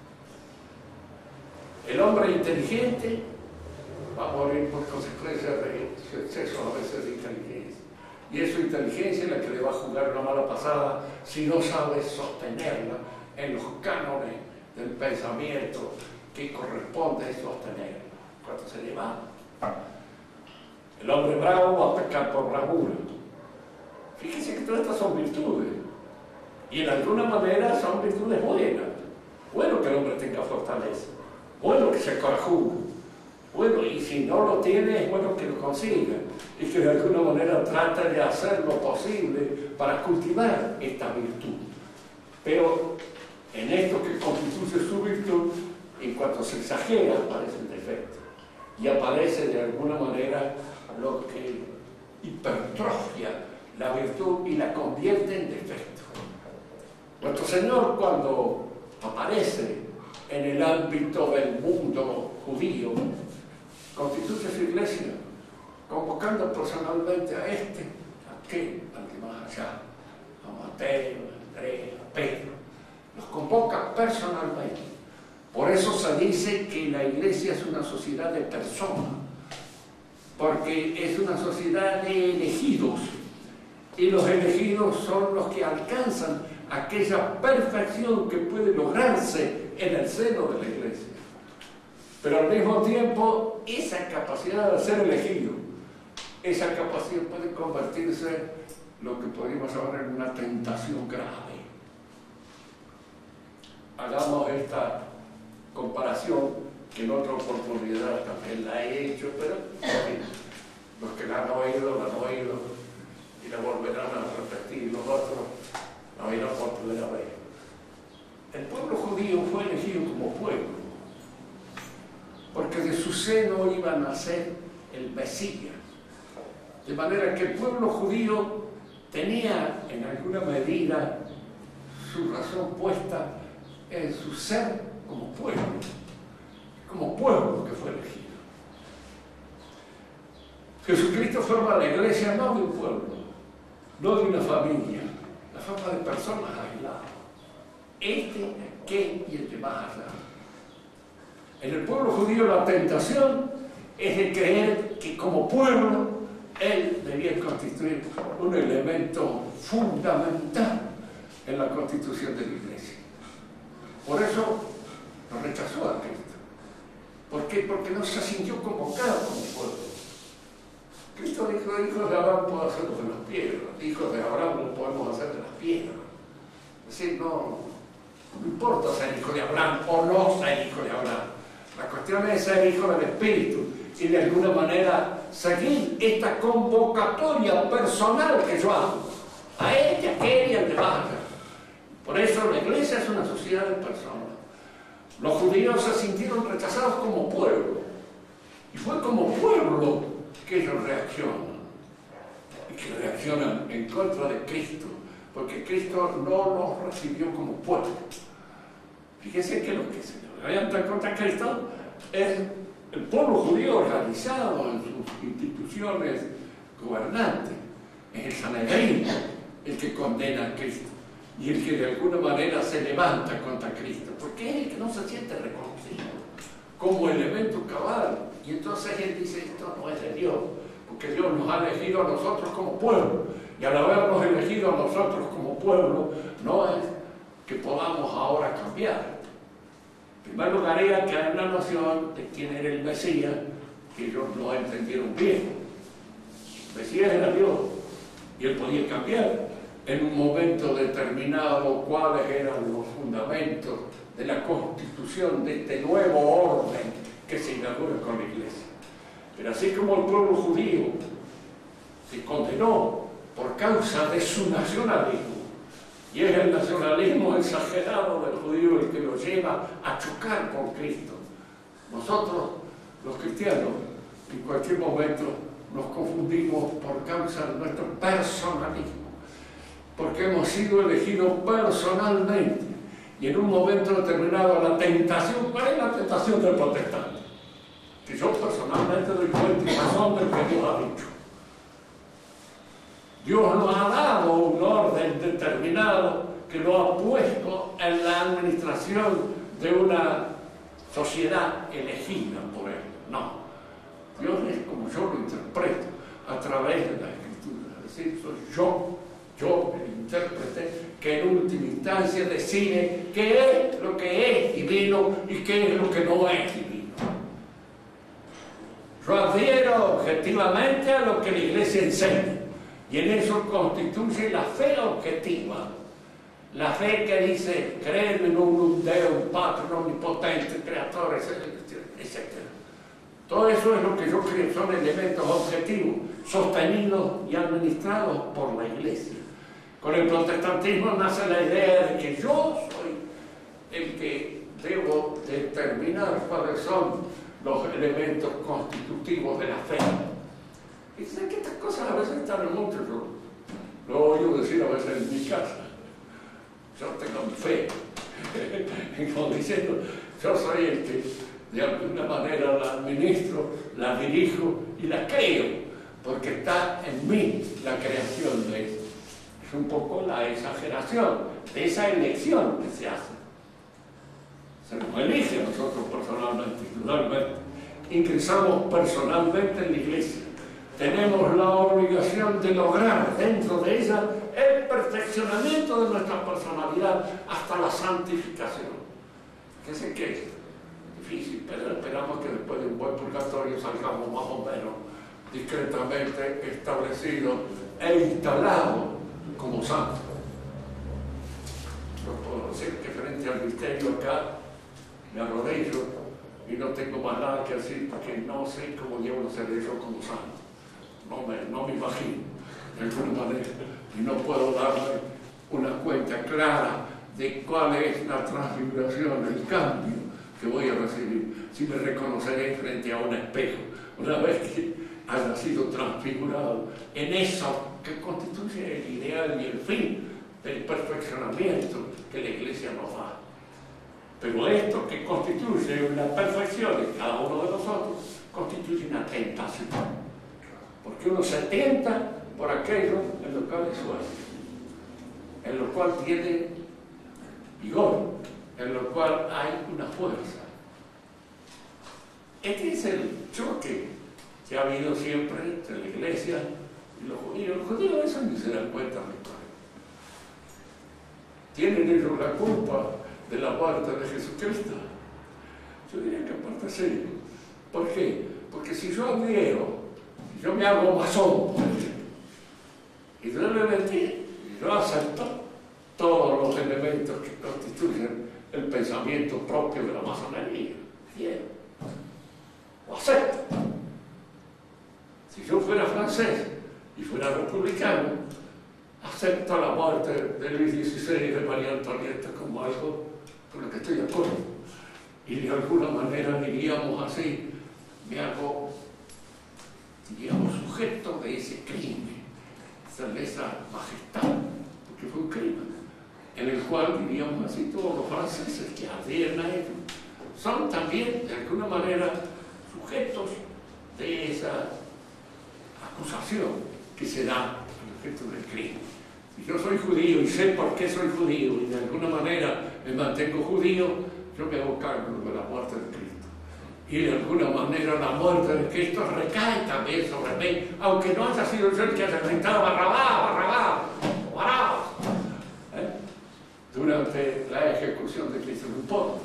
Speaker 1: El hombre inteligente va a morir por consecuencia de su exceso a veces de inteligencia. Y es su inteligencia la que le va a jugar una mala pasada si no sabe sostenerla en los cánones del pensamiento que corresponde sostenerla. Cuando se le va, el hombre bravo va a pecar por bravura. Fíjense que todas estas son virtudes. Y en alguna manera son virtudes buenas. Bueno que el hombre tenga fortaleza. Bueno que sea corajudo. Bueno, y si no lo tiene, es bueno que lo consiga. Y que de alguna manera trate de hacer lo posible para cultivar esta virtud. Pero en esto que constituye su virtud, en cuanto se exagera, aparece el defecto. Y aparece de alguna manera lo que hipertrofia la virtud y la convierte en defecto. Nuestro Señor, cuando aparece en el ámbito del mundo judío, constituye su iglesia, convocando personalmente a este, a aquel, al que más allá, a Mateo, a Andrés, a Pedro. Los convoca personalmente. Por eso se dice que la iglesia es una sociedad de personas, porque es una sociedad de elegidos, y los elegidos son los que alcanzan aquella perfección que puede lograrse en el seno de la iglesia. Pero al mismo tiempo, esa capacidad de ser elegido, esa capacidad puede convertirse en lo que podríamos llamar en una tentación grave. Hagamos esta comparación, que en otra oportunidad también la he hecho, pero los que la han oído y la volverán a repetir, los otros la oirán por primera vez. El pueblo judío fue elegido como pueblo seno iba a nacer el Mesías. De manera que el pueblo judío tenía en alguna medida su razón puesta en su ser como pueblo que fue elegido. Jesucristo forma la iglesia no de un pueblo, no de una familia, la forma de personas aisladas. Este, aquel y el de más allá. En el pueblo judío la tentación es de creer que como pueblo él debía constituir un elemento fundamental en la constitución de la iglesia. Por eso lo rechazó a Cristo. ¿Por qué? Porque no se sintió convocado como pueblo. Cristo dijo, hijos de Abraham puedo hacerlo de las piedras, hijos de Abraham no podemos hacer de las piedras. Es decir, no importa ser hijo de Abraham o no ser hijo de Abraham. La cuestión es ser hijo del Espíritu y de alguna manera seguir esta convocatoria personal que yo hago a él y a aquel y al demás. Por eso la iglesia es una sociedad de personas. Los judíos se sintieron rechazados como pueblo y fue como pueblo que ellos reaccionan y que reaccionan en contra de Cristo, porque Cristo no los recibió como pueblo. Fíjense que lo que se levantan contra Cristo es el pueblo judío organizado en sus instituciones gobernantes, es el Sanedrín el que condena a Cristo y el que de alguna manera se levanta contra Cristo, porque es el que no se siente reconocido como elemento cabal. Y entonces él dice, esto no es de Dios, porque Dios nos ha elegido a nosotros como pueblo, y al habernos elegido a nosotros como pueblo, no es que podamos ahora cambiar. En primer lugar era que hay una noción de quién era el Mesías que ellos no entendieron bien. El Mesías era Dios, y él podía cambiar en un momento determinado cuáles eran los fundamentos de la constitución de este nuevo orden que se inaugura con la iglesia. Pero así como el pueblo judío se condenó por causa de su nacionalismo, y es el nacionalismo exagerado del judío el que lo lleva a chocar con Cristo, nosotros, los cristianos, en cualquier momento nos confundimos por causa de nuestro personalismo, porque hemos sido elegidos personalmente, y en un momento determinado la tentación, ¿cuál es la tentación del protestante? Que yo personalmente doy cuenta y razón de lo que Dios ha dicho. Dios nos ha dado un orden determinado que lo ha puesto en la administración de una sociedad elegida por Él. No. Dios es como yo lo interpreto a través de la Escritura. Es decir, soy yo, el intérprete, que en última instancia decide qué es lo que es divino y qué es lo que no es divino. Yo adhiero objetivamente a lo que la Iglesia enseña, y en eso constituye la fe objetiva, la fe que dice creer en un Deus, un Patro omnipotente, creador, etc. Todo eso es lo que yo creo son elementos objetivos, sostenidos y administrados por la Iglesia. Con el protestantismo nace la idea de que yo soy el que debo determinar cuáles son los elementos constitutivos de la fe. Y sé que estas cosas a veces están mucho, yo lo he oído decir a veces en mi casa. Yo tengo mi fe, como diciendo, yo soy el que de alguna manera la administro, la dirijo y la creo, porque está en mí la creación de eso. Es un poco la exageración de esa elección que se hace. Se nos elige a nosotros personalmente, individualmente. Ingresamos personalmente en la iglesia. Tenemos la obligación de lograr dentro de ella el perfeccionamiento de nuestra personalidad hasta la santificación. ¿Qué sé qué es? Difícil, pero esperamos que después de un buen purgatorio salgamos más o menos discretamente establecidos e instalados como santos. Yo puedo decir que frente al misterio acá me arrodillo y no tengo más nada que decir porque no sé cómo debo ser yo como santo. No me imagino de alguna manera y no puedo darle una cuenta clara de cuál es la transfiguración, el cambio que voy a recibir, si me reconoceré frente a un espejo, una vez que haya sido transfigurado en eso que constituye el ideal y el fin del perfeccionamiento que la Iglesia nos da. Pero esto que constituye una perfección en cada uno de nosotros, constituye una tentación. Porque uno se tenta por aquello en lo cual es suerte, en lo cual tiene vigor, en lo cual hay una fuerza. Este es el choque que ha habido siempre entre la Iglesia y los judíos. Los judíos de eso ni se dan cuenta, mi padre. ¿Tienen ellos la culpa de la muerte de Jesucristo? Yo diría que aparte sí. ¿Por qué? Porque si yo adhiero, si yo me hago masón, por ejemplo, y yo le metí, yo acepto todos los elementos que constituyen el pensamiento propio de la masonería. Quiero. Lo acepto. Si yo fuera francés y fuera republicano, acepto la muerte de Luis XVI y de María Antonieta como algo con lo que estoy de acuerdo. Y de alguna manera, diríamos así, me hago, diríamos, sujeto de ese crimen, de esa majestad, porque fue un crimen, en el cual, diríamos así, todos los franceses que adhieren a ello son también, de alguna manera, sujetos de esa acusación que se da al objeto del crimen. Si yo soy judío y sé por qué soy judío y de alguna manera me mantengo judío, yo me hago cargo de la muerte de Cristo. Y de alguna manera la muerte de Cristo recae también sobre mí, aunque no haya sido yo el que haya gritado Barrabás, Barrabás, Barrabás, durante la ejecución de Cristo, no importa.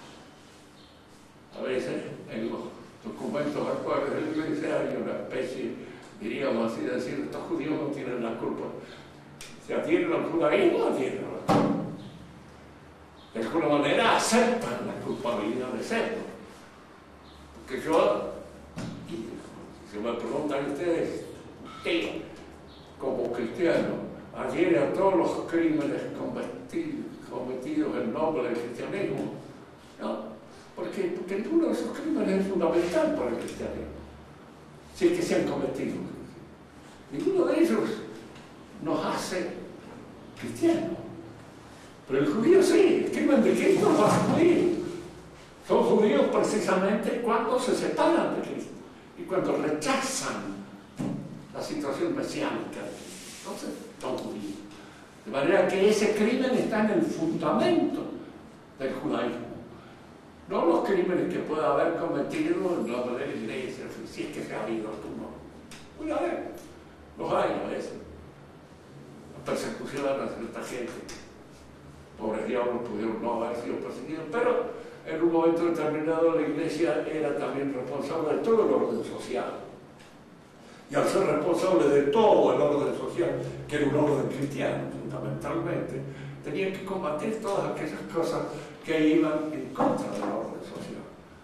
Speaker 1: A veces en los documentos actuales de la Iglesia hay una especie, diríamos así, de decir, estos judíos no tienen la culpa. Se adhieren al judaísmo, adhieren al judaísmo. De alguna manera aceptan la culpabilidad de serlo. Porque yo, si me preguntan ustedes, ¿qué como cristiano adhiere a todos los crímenes cometidos en nombre del cristianismo? ¿No? Porque ninguno de esos crímenes es fundamental para el cristianismo, si es que se han cometido. Ninguno de ellos nos hace cristianos. Pero el judío sí, el crimen de Cristo los hace judíos. Son judíos precisamente cuando se separan de Cristo y cuando rechazan la situación mesiánica de Cristo. Entonces, son judíos. De manera que ese crimen está en el fundamento del judaísmo. No los crímenes que pueda haber cometido en nombre de la Iglesia, si es que se ha habido alguno. Puede haber, los hay a veces. La persecución a cierta gente. Pobres diablos pudieron no haber sido perseguidos, pero en un momento determinado la Iglesia era también responsable de todo el orden social. Y al ser responsable de todo el orden social, que era un orden cristiano fundamentalmente, tenía que combatir todas aquellas cosas que iban en contra del orden social.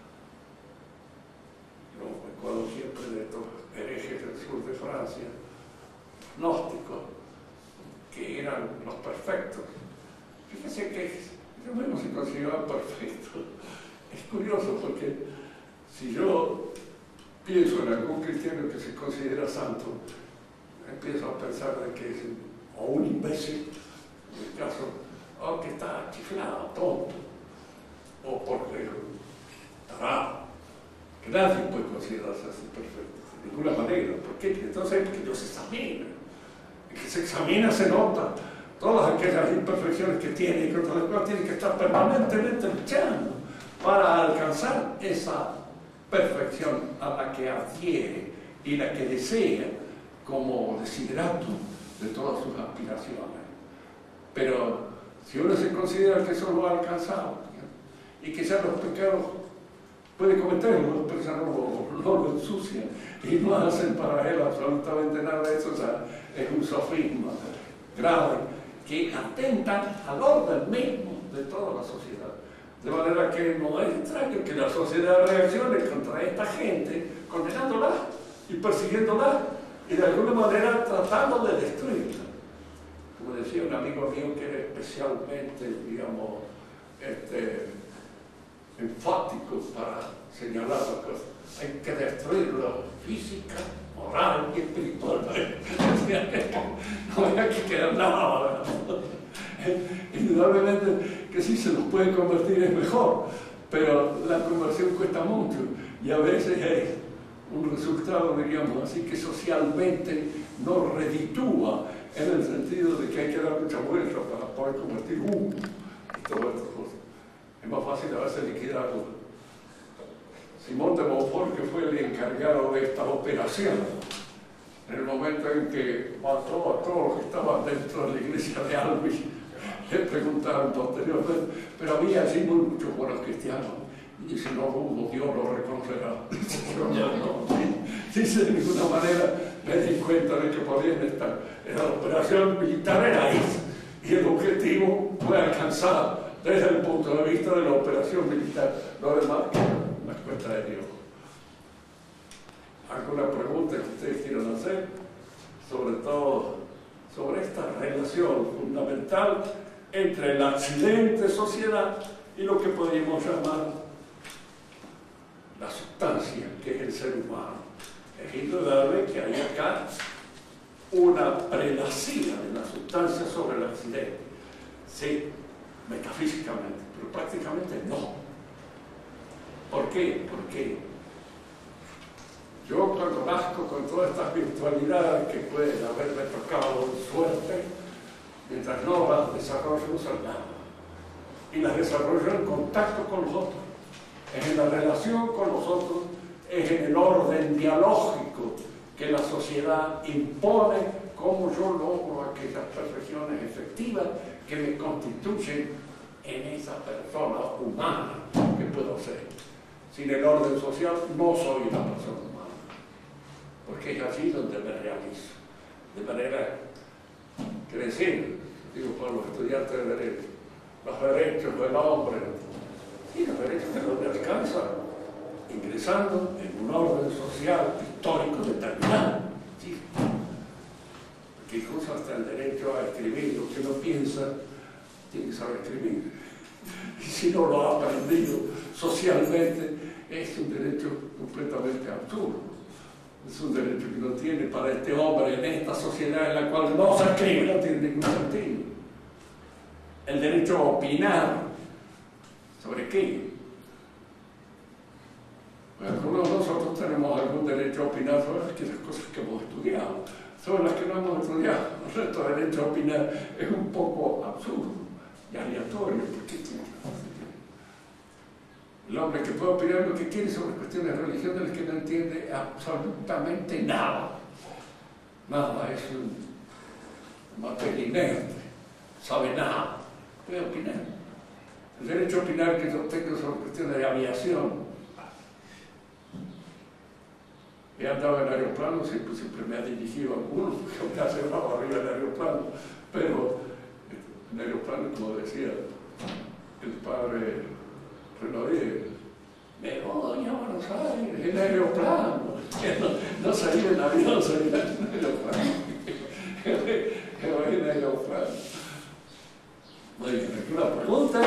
Speaker 1: Yo me acuerdo siempre de estos herejes del sur de Francia, gnósticos, que eran los perfectos. Fíjese que ellos mismos se consideraban perfectos. Es curioso porque si yo pienso en algún cristiano que se considera santo, empiezo a pensar de que es o un imbécil, en el caso, o que está chiflado, tonto, o porque tarado, que nadie puede considerarse así perfecto, de ninguna manera. ¿Por qué? Entonces, porque Dios se examina. El que se examina se nota todas aquellas imperfecciones que tiene y contra las cuales tiene que estar permanentemente luchando para alcanzar esa perfección a la que adhiere y la que desea como desiderato de todas sus aspiraciones. Pero si uno se considera que eso lo ha alcanzado y que ya los pecados puede cometerlos, pero ya no lo ensucian y no hacen para él absolutamente nada de eso, ya es un sofisma grave que atentan al orden mismo de toda la sociedad. De manera que no es extraño que la sociedad reaccione contra esta gente, condenándola y persiguiéndola y de alguna manera tratando de destruirla. Como decía un amigo mío que era especialmente, digamos, enfático para señalar las cosas. Hay que destruirlo física, moral y espiritualmente. No hay que quedar nada. Indudablemente que si se los puede convertir es mejor, pero la conversión cuesta mucho y a veces es un resultado, diríamos así, que socialmente no reditúa, en el sentido de que hay que dar mucha vuelta para poder convertir uno y todas estas cosas. Es más fácil a veces liquidarlo. Simón de Montfort, que fue el encargado de esta operación, en el momento en que mató a todos los que estaban dentro de la iglesia de Albi, le preguntaron posteriormente, pero había allí muchos buenos cristianos. Y dice, no dudo, Dios lo reconocerá. Dice, de ninguna manera me di cuenta de que podían estar. La operación militar era esa, y el objetivo fue alcanzado desde el punto de vista de la operación militar. Lo demás, la cuenta de Dios. ¿Alguna pregunta que ustedes quieran hacer? Sobre todo sobre esta relación fundamental entre la accidente sociedad y lo que podríamos llamar la sustancia, que es el ser humano. Es indudable que hay acá una prelacía de la sustancia sobre el accidente. Sí, metafísicamente, pero prácticamente no. ¿Por qué? Porque yo cuando nazco con todas estas virtualidades que pueden haberme tocado suerte, mientras no las desarrollo en nada, y las desarrollo en contacto con los otros, es en la relación con los otros, es en el orden dialógico que la sociedad impone cómo yo logro aquellas perfecciones efectivas que me constituyen en esa persona humana que puedo ser. Sin el orden social no soy una persona humana, porque es allí donde me realizo. De manera que decir, digo para los estudiantes de derecho, los derechos del hombre, y los derechos que no me alcanzan, ingresando en un orden social histórico determinado. ¿Sí? Porque incluso hasta el derecho a escribir lo que uno piensa, tiene que saber escribir. Y si no lo ha aprendido socialmente, es un derecho completamente absurdo. Es un derecho que no tiene para este hombre en esta sociedad en la cual no se escribe, no tiene ningún sentido. El derecho a opinar, ¿sobre qué? Bueno, algunos de nosotros tenemos algún derecho a opinar sobre aquellas cosas que hemos estudiado, sobre las que no hemos estudiado. Nuestro derecho a opinar es un poco absurdo y aleatorio, porque el hombre que puede opinar lo que quiere sobre cuestiones de religión del que no entiende absolutamente nada. Nada, es un materia inerte, sabe nada, puede opinar. El derecho a opinar que yo tengo sobre cuestiones de aviación. He andado en aeroplano, siempre me ha dirigido a algunos, porque me ha llevado arriba del aeroplano, pero en aeroplano, como decía el padre Renaudet, me voy a Buenos Aires en aeroplano, no salí en avión, salí en aeroplano. En aeroplano. Muy bien, ¿alguna pregunta?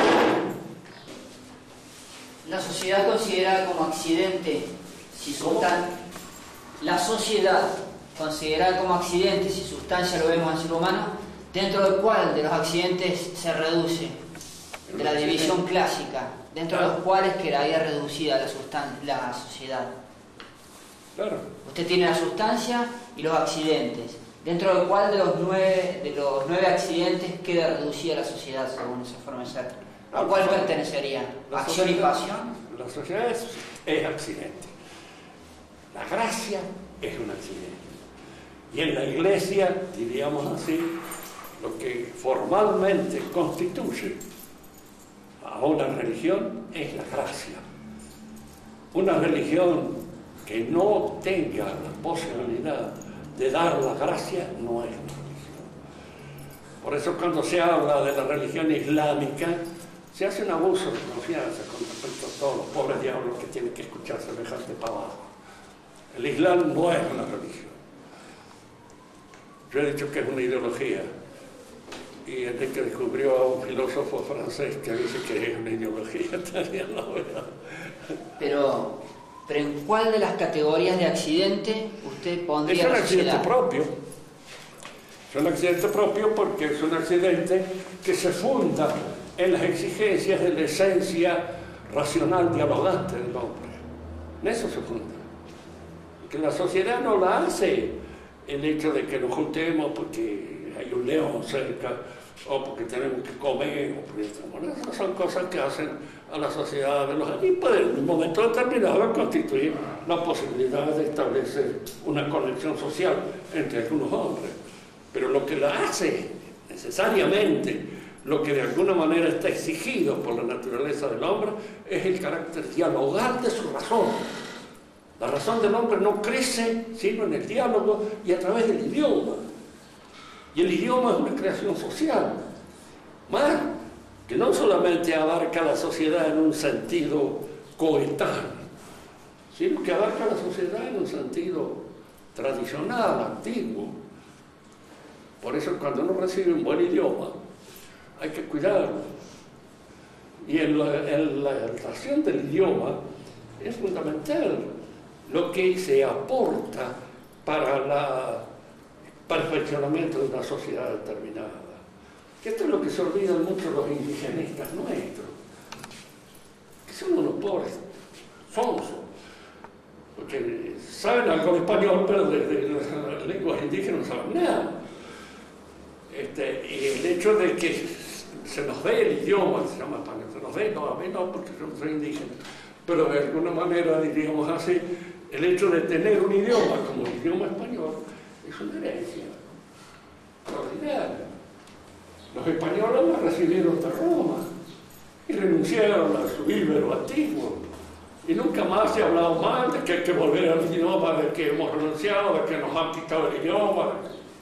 Speaker 2: La sociedad considera como accidente si la sociedad considera como accidentes y sustancia lo vemos al ser humano, dentro del cual de los accidentes se reduce, de la división clásica, dentro de los cuales quedaría reducida la sociedad.
Speaker 1: Claro.
Speaker 2: Usted tiene la sustancia y los accidentes, dentro del cual de los nueve accidentes queda reducida la sociedad según esa forma de ser. ¿A cuál pertenecería? ¿Acción y pasión?
Speaker 1: La sociedad es accidente. La gracia es un accidente. Y en la iglesia, diríamos así, lo que formalmente constituye a una religión es la gracia. Una religión que no tenga la posibilidad de dar la gracia no es una religión. Por eso cuando se habla de la religión islámica, se hace un abuso de confianza con respecto a todos los pobres diablos que tienen que escuchar semejante pavada. El Islam no es una religión. Yo he dicho que es una ideología. y Enrique descubrió a un filósofo francés que dice que es una ideología italiana.
Speaker 2: Pero ¿en cuál de las categorías de accidente usted pondría la sociedad?
Speaker 1: Es un accidente propio. Es un accidente propio porque es un accidente que se funda en las exigencias de la esencia racional dialogante del hombre. En eso se funda. Que la sociedad no la hace el hecho de que nos juntemos porque hay un león cerca, o porque tenemos que comer, o porque bueno, esas son cosas que hacen a la sociedad de los y pueden en un momento determinado constituir la posibilidad de establecer una conexión social entre algunos hombres. Pero lo que la hace necesariamente, lo que de alguna manera está exigido por la naturaleza del hombre, es el carácter dialogal de su razón. La razón del hombre no crece sino en el diálogo y a través del idioma. Y el idioma es una creación social, más que no solamente abarca la sociedad en un sentido coetáneo, sino que abarca la sociedad en un sentido tradicional, antiguo. Por eso cuando uno recibe un buen idioma, hay que cuidarlo. Y en la relación del idioma es fundamental lo que se aporta para el perfeccionamiento de una sociedad determinada. Esto es lo que se olvidan mucho los indigenistas nuestros, que son unos pobres sonsos, porque saben algo de español, pero de las lenguas indígenas no saben nada. Y el hecho de que se nos ve el idioma, se llama español, se nos ve, no, a mí no, porque yo soy indígena, pero de alguna manera, diríamos así, el hecho de tener un idioma como el idioma español es una herencia extraordinaria. Los españoles la recibieron de Roma y renunciaron a su íbero antiguo. Y nunca más se ha hablado mal de que hay que volver al idioma, de que hemos renunciado, de que nos han quitado el idioma.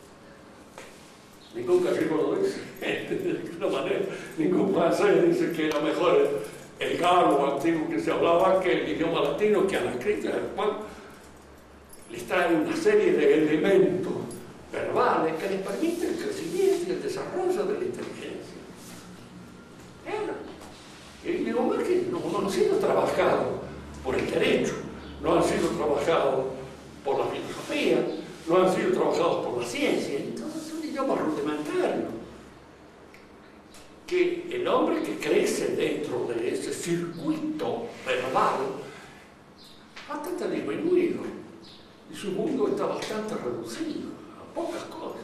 Speaker 1: Ningún gallego lo dice, de alguna manera. Ningún francés dice que era mejor el galo antiguo que se hablaba que el idioma latino, que a la escrita del cual les trae una serie de elementos verbales que les permiten el crecimiento y el desarrollo de la inteligencia. El idioma que no han sido trabajados por el derecho, no han sido trabajados por la filosofía, no han sido trabajados por la ciencia, entonces es un idioma rudimentario. Que el hombre que crece dentro de ese circuito verbal bastante disminuido y su mundo está bastante reducido a pocas cosas.